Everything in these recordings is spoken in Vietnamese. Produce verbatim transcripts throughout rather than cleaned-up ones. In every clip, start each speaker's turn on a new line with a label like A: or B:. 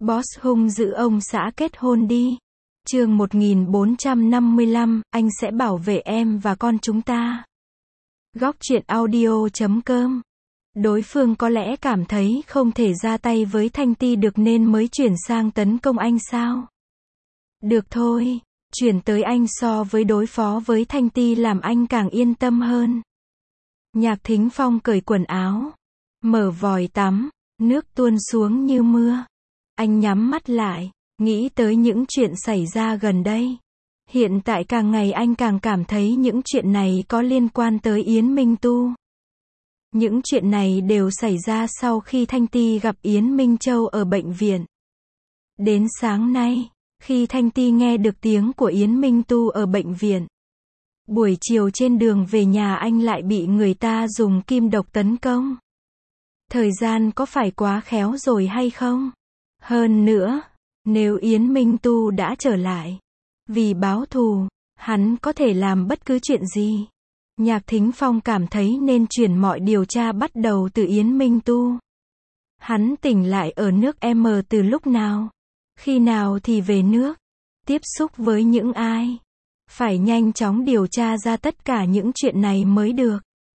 A: Boss hung dữ ông xã kết hôn đi. Chương một nghìn bốn trăm năm mươi lăm, anh sẽ bảo vệ em và con chúng ta. Góc truyện audio chấm com. Đối phương có lẽ cảm thấy không thể ra tay với Thanh Ti được nên mới chuyển sang tấn công anh sao? Được thôi, chuyển tới anh so với đối phó với Thanh Ti làm anh càng yên tâm hơn. Nhạc Thính Phong cởi quần áo, mở vòi tắm, nước tuôn xuống như mưa. Anh nhắm mắt lại, nghĩ tới những chuyện xảy ra gần đây. Hiện tại càng ngày anh càng cảm thấy những chuyện này có liên quan tới Yến Minh Tu. Những chuyện này đều xảy ra sau khi Thanh Ti gặp Yến Minh Châu ở bệnh viện. Đến sáng nay, khi Thanh Ti nghe được tiếng của Yến Minh Tu ở bệnh viện, buổi chiều trên đường về nhà anh lại bị người ta dùng kim độc tấn công. Thời gian có phải quá khéo rồi hay không? Hơn nữa, nếu Yến Minh Tu đã trở lại, vì báo thù, hắn có thể làm bất cứ chuyện gì. Nhạc Thính Phong cảm thấy nên chuyển mọi điều tra bắt đầu từ Yến Minh Tu. Hắn tỉnh lại ở nước M từ lúc nào? Khi nào thì về nước? Tiếp xúc với những ai? Phải nhanh chóng điều tra ra tất cả những chuyện này mới được.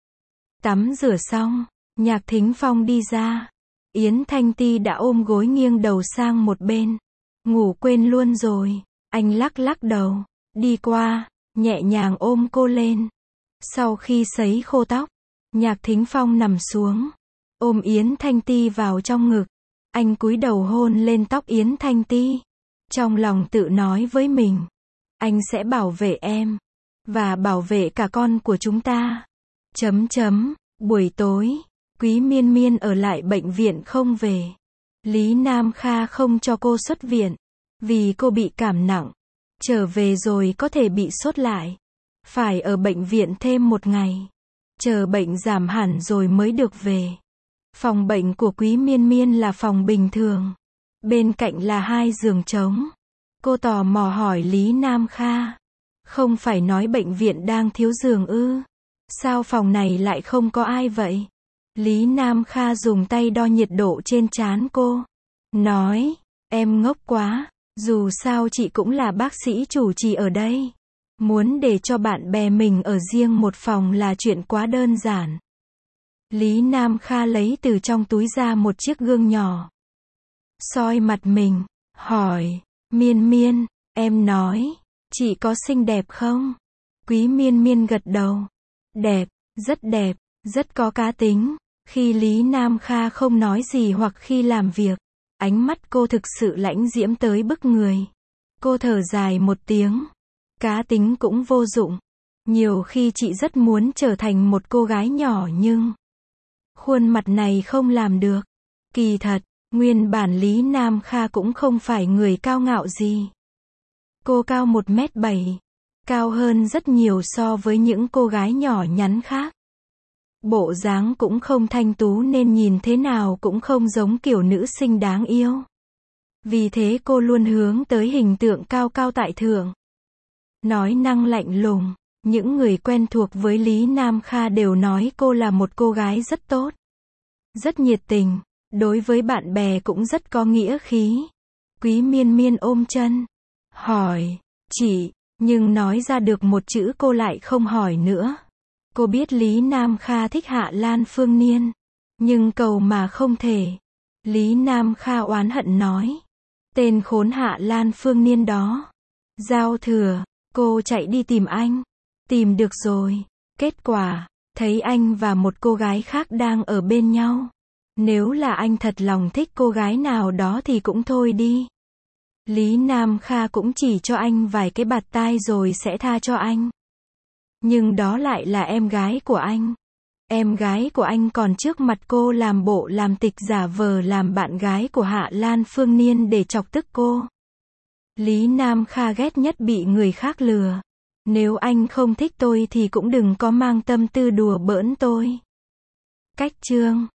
A: Tắm rửa xong, Nhạc Thính Phong đi ra. Yến Thanh Ti đã ôm gối nghiêng đầu sang một bên. Ngủ quên luôn rồi. Anh lắc lắc đầu, đi qua, nhẹ nhàng ôm cô lên. Sau khi sấy khô tóc, Nhạc Thính Phong nằm xuống, ôm Yến Thanh Ti vào trong ngực. Anh cúi đầu hôn lên tóc Yến Thanh Ti. Trong lòng tự nói với mình, anh sẽ bảo vệ em, và bảo vệ cả con của chúng ta. Chấm chấm, buổi tối, Quý Miên Miên ở lại bệnh viện không về. Lý Nam Kha không cho cô xuất viện, vì cô bị cảm nặng. Trở về rồi có thể bị sốt lại. Phải ở bệnh viện thêm một ngày. Chờ bệnh giảm hẳn rồi mới được về. Phòng bệnh của Quý Miên Miên là phòng bình thường. Bên cạnh là hai giường trống. Cô tò mò hỏi Lý Nam Kha. Không phải nói bệnh viện đang thiếu giường ư? Sao phòng này lại không có ai vậy? Lý Nam Kha dùng tay đo nhiệt độ trên trán cô. Nói, em ngốc quá. Dù sao chị cũng là bác sĩ chủ trì ở đây. Muốn để cho bạn bè mình ở riêng một phòng là chuyện quá đơn giản. Lý Nam Kha lấy từ trong túi ra một chiếc gương nhỏ. Soi mặt mình, hỏi, Miên Miên, em nói, chị có xinh đẹp không? Quý Miên Miên gật đầu. Đẹp, rất đẹp, rất có cá tính. Khi Lý Nam Kha không nói gì hoặc khi làm việc, ánh mắt cô thực sự lãnh diễm tới bức người. Cô thở dài một tiếng. Cá tính cũng vô dụng. Nhiều khi chị rất muốn trở thành một cô gái nhỏ nhưng khuôn mặt này không làm được. Kỳ thật, nguyên bản Lý Nam Kha cũng không phải người cao ngạo gì. Cô cao một mét bảy, cao hơn rất nhiều so với những cô gái nhỏ nhắn khác. Bộ dáng cũng không thanh tú nên nhìn thế nào cũng không giống kiểu nữ sinh đáng yêu. Vì thế cô luôn hướng tới hình tượng cao cao tại thượng. Nói năng lạnh lùng, những người quen thuộc với Lý Nam Kha đều nói cô là một cô gái rất tốt. Rất nhiệt tình, đối với bạn bè cũng rất có nghĩa khí. Quý Miên Miên ôm chân, hỏi, chị, nhưng nói ra được một chữ cô lại không hỏi nữa. Cô biết Lý Nam Kha thích Hạ Lan Phương Niên, nhưng cầu mà không thể. Lý Nam Kha oán hận nói, tên khốn Hạ Lan Phương Niên đó. Giao thừa, cô chạy đi tìm anh. Tìm được rồi. Kết quả, thấy anh và một cô gái khác đang ở bên nhau. Nếu là anh thật lòng thích cô gái nào đó thì cũng thôi đi. Lý Nam Kha cũng chỉ cho anh vài cái bạt tai rồi sẽ tha cho anh. Nhưng đó lại là em gái của anh. Em gái của anh còn trước mặt cô làm bộ làm tịch giả vờ làm bạn gái của Hạ Lan Phương Niên để chọc tức cô. Lý Nam Kha ghét nhất bị người khác lừa. Nếu anh không thích tôi thì cũng đừng có mang tâm tư đùa bỡn tôi. Cách chương